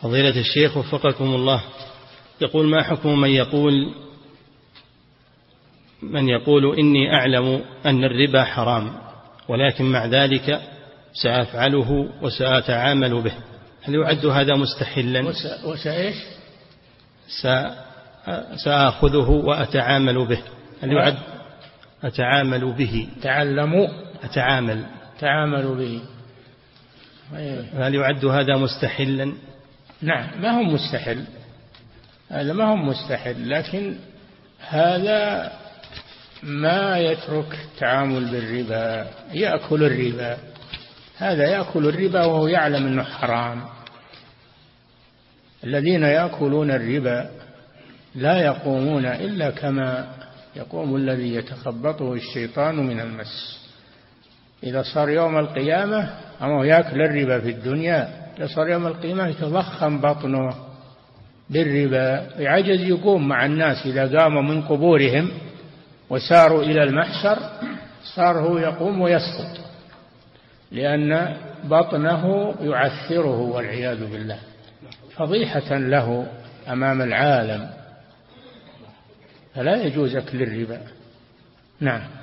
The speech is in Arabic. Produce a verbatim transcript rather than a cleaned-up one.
فضيلة الشيخ وفقكم الله، يقول: ما حكم من يقول من يقول إني أعلم أن الربا حرام ولكن مع ذلك سأفعله وسأتعامل به، هل يعد هذا مستحلا؟ وسأيش سأخذه وأتعامل به، هل يعد أتعامل به تعلموا أتعامل تعامل به، هل يعد هذا مستحلا؟ نعم، ما هو مستحل، هذا ما هو مستحل، لكن هذا ما يترك التعامل بالربا، يأكل الربا، هذا يأكل الربا وهو يعلم أنه حرام. الذين يأكلون الربا لا يقومون إلا كما يقوم الذي يتخبطه الشيطان من المس. إذا صار يوم القيامة أما يأكل الربا في الدنيا، صار يوم القيامة يتضخم بطنه بالربا، يعجز يقوم مع الناس. إذا قاموا من قبورهم وساروا إلى المحشر صار هو يقوم ويسقط، لأن بطنه يعثره والعياذ بالله، فضيحة له أمام العالم، فلا يجوز أكل الربا. نعم.